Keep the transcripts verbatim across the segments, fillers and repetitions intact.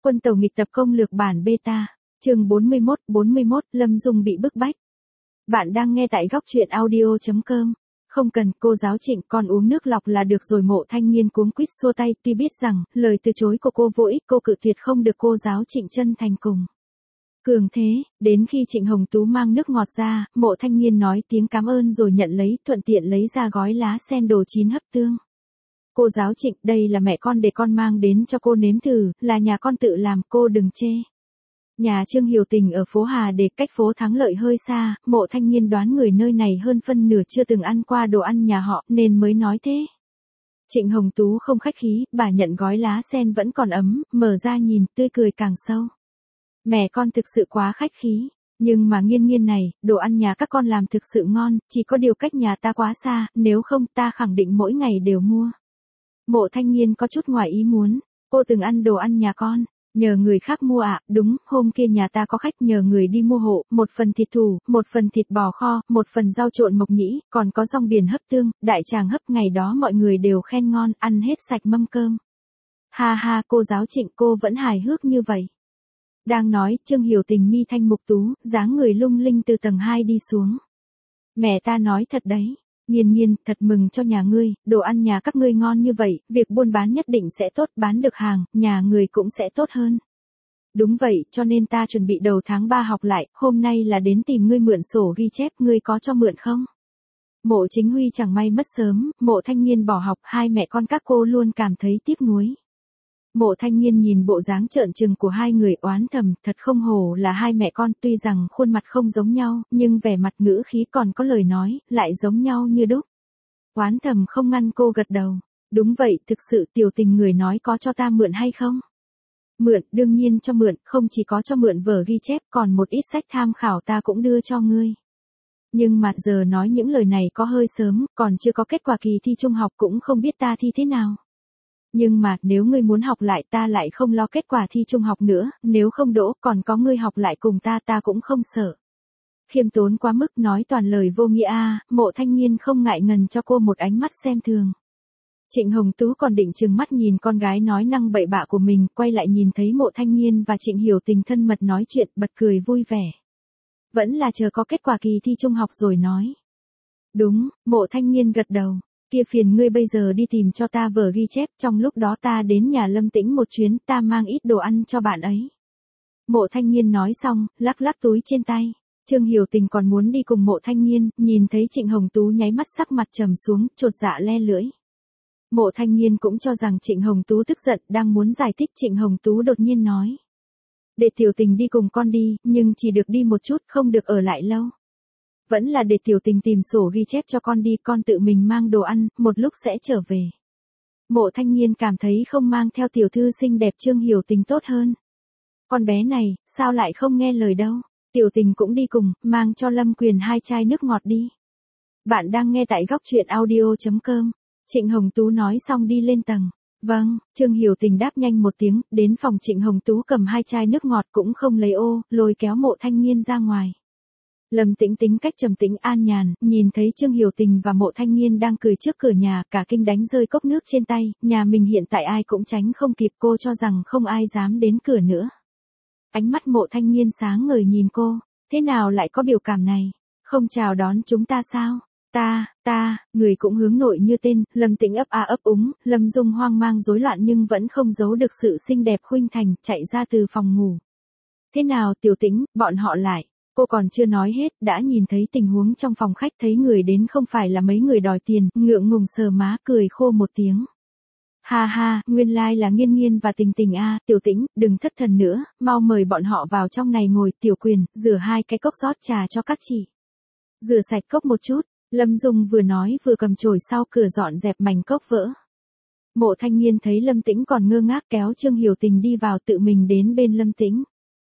Quân tàu nghịch tập công lược bản beta. Chương bốn mươi mốt, bốn mươi mốt, Lâm Dung bị bức bách. Bạn đang nghe tại góc truyện audio chấm com. Không cần, cô giáo Trịnh, con uống nước lọc là được rồi. Mộ Thanh Nghiên cuống quýt xua tay, tuy biết rằng lời từ chối của cô vô ích, cô cự tuyệt không được cô giáo Trịnh chân thành cùng cường thế. Đến khi Trịnh Hồng Tú mang nước ngọt ra, Mộ Thanh Nghiên nói tiếng cảm ơn rồi nhận lấy, thuận tiện lấy ra gói lá sen đồ chín hấp tương. Cô giáo Trịnh, đây là mẹ con để con mang đến cho cô nếm thử, là nhà con tự làm, cô đừng chê. Nhà Trương Hiểu Tình ở phố Hà Đề, cách phố Thắng Lợi hơi xa, Mộ Thanh Nghiên đoán người nơi này hơn phân nửa chưa từng ăn qua đồ ăn nhà họ, nên mới nói thế. Trịnh Hồng Tú không khách khí, bà nhận gói lá sen vẫn còn ấm, mở ra nhìn, tươi cười càng sâu. Mẹ con thực sự quá khách khí, nhưng mà Nghiên Nghiên này, đồ ăn nhà các con làm thực sự ngon, chỉ có điều cách nhà ta quá xa, nếu không ta khẳng định mỗi ngày đều mua. Mộ Thanh Nghiên có chút ngoài ý muốn, cô từng ăn đồ ăn nhà con. Nhờ người khác mua ạ, à? Đúng, hôm kia nhà ta có khách nhờ người đi mua hộ, một phần thịt thù, một phần thịt bò kho, một phần rau trộn mộc nhĩ, còn có rong biển hấp tương, đại tràng hấp, ngày đó mọi người đều khen ngon, ăn hết sạch mâm cơm. Ha ha, cô giáo Trịnh, cô vẫn hài hước như vậy. Đang nói, Trương Hiểu Tình mi thanh mục tú, dáng người lung linh từ tầng hai đi xuống. Mẹ ta nói thật đấy. Nghiên Nghiên, thật mừng cho nhà ngươi, đồ ăn nhà các ngươi ngon như vậy, việc buôn bán nhất định sẽ tốt, bán được hàng, nhà người cũng sẽ tốt hơn. Đúng vậy, cho nên ta chuẩn bị đầu tháng ba học lại, hôm nay là đến tìm ngươi mượn sổ ghi chép, ngươi có cho mượn không? Mộ Chính Huy chẳng may mất sớm, Mộ Thanh Nghiên bỏ học, hai mẹ con các cô luôn cảm thấy tiếc nuối. Mộ Thanh Nghiên nhìn bộ dáng trợn trừng của hai người oán thầm, thật không hổ là hai mẹ con, tuy rằng khuôn mặt không giống nhau, nhưng vẻ mặt ngữ khí còn có lời nói, lại giống nhau như đúc. Oán thầm không ngăn cô gật đầu. Đúng vậy, thực sự Tiểu Tình người nói có cho ta mượn hay không? Mượn, đương nhiên cho mượn, không chỉ có cho mượn vở ghi chép, còn một ít sách tham khảo ta cũng đưa cho ngươi. Nhưng mà giờ nói những lời này có hơi sớm, còn chưa có kết quả kỳ thi trung học cũng không biết ta thi thế nào. Nhưng mà, nếu ngươi muốn học lại ta lại không lo kết quả thi trung học nữa, nếu không đỗ, còn có ngươi học lại cùng ta ta cũng không sợ. Khiêm tốn quá mức, nói toàn lời vô nghĩa a. À, Mộ Thanh Nghiên không ngại ngần cho cô một ánh mắt xem thường. Trịnh Hồng Tú còn định trừng mắt nhìn con gái nói năng bậy bạ của mình, quay lại nhìn thấy Mộ Thanh Nghiên và Trịnh Hiểu Tình thân mật nói chuyện, bật cười vui vẻ. Vẫn là chờ có kết quả kỳ thi trung học rồi nói. Đúng, Mộ Thanh Nghiên gật đầu. Kia phiền ngươi bây giờ đi tìm cho ta vở ghi chép, trong lúc đó ta đến nhà Lâm Tĩnh một chuyến, ta mang ít đồ ăn cho bạn ấy. Mộ Thanh Nghiên nói xong, lắc lắc túi trên tay. Trương Hiểu Tình còn muốn đi cùng Mộ Thanh Nghiên, nhìn thấy Trịnh Hồng Tú nháy mắt sắc mặt trầm xuống, chột dạ le lưỡi. Mộ Thanh Nghiên cũng cho rằng Trịnh Hồng Tú tức giận, đang muốn giải thích, Trịnh Hồng Tú đột nhiên nói. Để Tiểu Tình đi cùng con đi, nhưng chỉ được đi một chút, không được ở lại lâu. Vẫn là để Tiểu Tình tìm sổ ghi chép cho con đi, con tự mình mang đồ ăn, một lúc sẽ trở về. Mộ Thanh Nghiên cảm thấy không mang theo tiểu thư xinh đẹp Trương Hiểu Tình tốt hơn. Con bé này, sao lại không nghe lời đâu, Tiểu Tình cũng đi cùng, mang cho Lâm Quyền hai chai nước ngọt đi. Bạn đang nghe tại góc truyện audio chấm com. Trịnh Hồng Tú nói xong đi lên tầng. Vâng, Trương Hiểu Tình đáp nhanh một tiếng, đến phòng Trịnh Hồng Tú cầm hai chai nước ngọt cũng không lấy ô, lôi kéo Mộ Thanh Nghiên ra ngoài. Lâm Tĩnh tính cách trầm tĩnh an nhàn, nhìn thấy Trương Hiểu Tình và Mộ Thanh Nghiên đang cười trước cửa nhà, cả kinh đánh rơi cốc nước trên tay, nhà mình hiện tại ai cũng tránh không kịp, cô cho rằng không ai dám đến cửa nữa. Ánh mắt Mộ Thanh Nghiên sáng ngời nhìn cô, thế nào lại có biểu cảm này, không chào đón chúng ta sao? Ta, ta, người cũng hướng nội như tên, Lâm Tĩnh ấp a ấp úng, Lâm Dung hoang mang rối loạn nhưng vẫn không giấu được sự xinh đẹp khuynh thành, chạy ra từ phòng ngủ. Thế nào Tiểu Tĩnh, bọn họ lại. Cô còn chưa nói hết, đã nhìn thấy tình huống trong phòng khách, thấy người đến không phải là mấy người đòi tiền, ngượng ngùng sờ má, cười khô một tiếng. Ha ha, nguyên lai like là Nghiên Nghiên và Tình Tình a, à, Tiểu Tĩnh, đừng thất thần nữa, mau mời bọn họ vào trong này ngồi, Tiểu Quyền, rửa hai cái cốc rót trà cho các chị. Rửa sạch cốc một chút, Lâm Dung vừa nói vừa cầm chổi sau cửa dọn dẹp mảnh cốc vỡ. Mộ Thanh Nghiên thấy Lâm Tĩnh còn ngơ ngác kéo Trương Hiểu Tình đi vào, tự mình đến bên Lâm Tĩnh.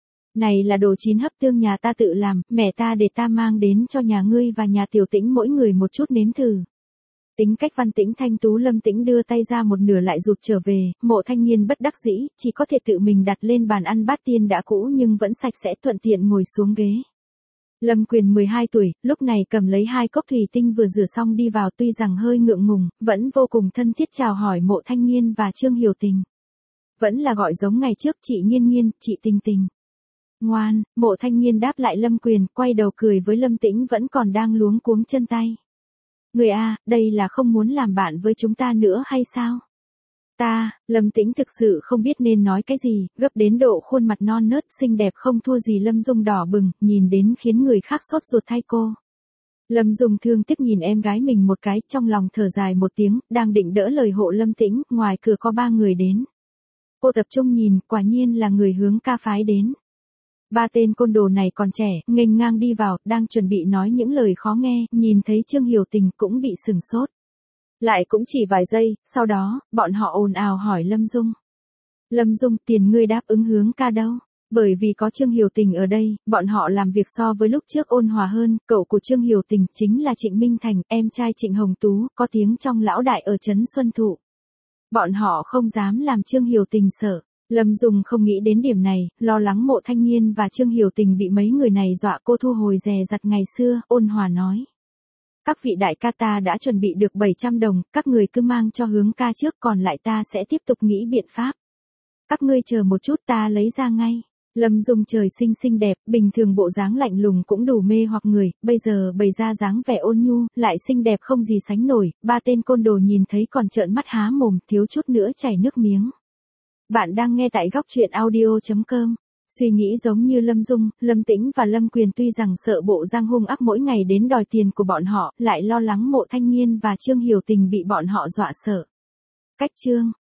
Này là đồ chín hấp tương nhà ta tự làm, mẹ ta để ta mang đến cho nhà ngươi và nhà Tiểu Tĩnh mỗi người một chút nếm thử. Tính cách văn tĩnh thanh tú Lâm Tĩnh đưa tay ra một nửa lại rụt trở về, Mộ Thanh Nghiên bất đắc dĩ, chỉ có thể tự mình đặt lên bàn ăn bát tiên đã cũ nhưng vẫn sạch sẽ, thuận tiện ngồi xuống ghế. Lâm Quyền mười hai tuổi, lúc này cầm lấy hai cốc thủy tinh vừa rửa xong đi vào, tuy rằng hơi ngượng ngùng, vẫn vô cùng thân thiết chào hỏi Mộ Thanh Nghiên và Trương Hiểu Tình. Vẫn là gọi giống ngày trước, chị Nghiên Nghiên, chị Tình Tình. Ngoan, Mộ Thanh Nghiên đáp lại Lâm Quyền, quay đầu cười với Lâm Tĩnh vẫn còn đang luống cuống chân tay. Người a, đây là không muốn làm bạn với chúng ta nữa hay sao? Ta, Lâm Tĩnh thực sự không biết nên nói cái gì, gấp đến độ khuôn mặt non nớt xinh đẹp không thua gì Lâm Dung đỏ bừng, nhìn đến khiến người khác sốt ruột thay cô. Lâm Dung thương tiếc nhìn em gái mình một cái, trong lòng thở dài một tiếng, đang định đỡ lời hộ Lâm Tĩnh, ngoài cửa có ba người đến. Cô tập trung nhìn, quả nhiên là người hướng ca phái đến. Ba tên côn đồ này còn trẻ, nghênh ngang đi vào, đang chuẩn bị nói những lời khó nghe, nhìn thấy Trương Hiểu Tình cũng bị sửng sốt. Lại cũng chỉ vài giây, sau đó, bọn họ ồn ào hỏi Lâm Dung. Lâm Dung, tiền ngươi đáp ứng hướng ca đâu? Bởi vì có Trương Hiểu Tình ở đây, bọn họ làm việc so với lúc trước ôn hòa hơn, cậu của Trương Hiểu Tình chính là Trịnh Minh Thành, em trai Trịnh Hồng Tú, có tiếng trong lão đại ở Trấn Xuân Thụ. Bọn họ không dám làm Trương Hiểu Tình sợ. Lâm Dung không nghĩ đến điểm này, lo lắng Mộ Thanh Nghiên và Trương Hiểu Tình bị mấy người này dọa, cô thu hồi dè dặt ngày xưa, ôn hòa nói. Các vị đại ca ta đã chuẩn bị được bảy trăm đồng, các người cứ mang cho hướng ca trước, còn lại ta sẽ tiếp tục nghĩ biện pháp. Các ngươi chờ một chút, ta lấy ra ngay. Lâm Dung trời xinh xinh đẹp, bình thường bộ dáng lạnh lùng cũng đủ mê hoặc người, bây giờ bày ra dáng vẻ ôn nhu, lại xinh đẹp không gì sánh nổi, ba tên côn đồ nhìn thấy còn trợn mắt há mồm, thiếu chút nữa chảy nước miếng. Bạn đang nghe tại góc truyện audio chấm com. Suy nghĩ giống như Lâm Dung, Lâm Tĩnh và Lâm Quyền tuy rằng sợ bộ Giang hung ác mỗi ngày đến đòi tiền của bọn họ, lại lo lắng Mộ Thanh Nghiên và Trương Hiểu Tình bị bọn họ dọa sợ. Cách chương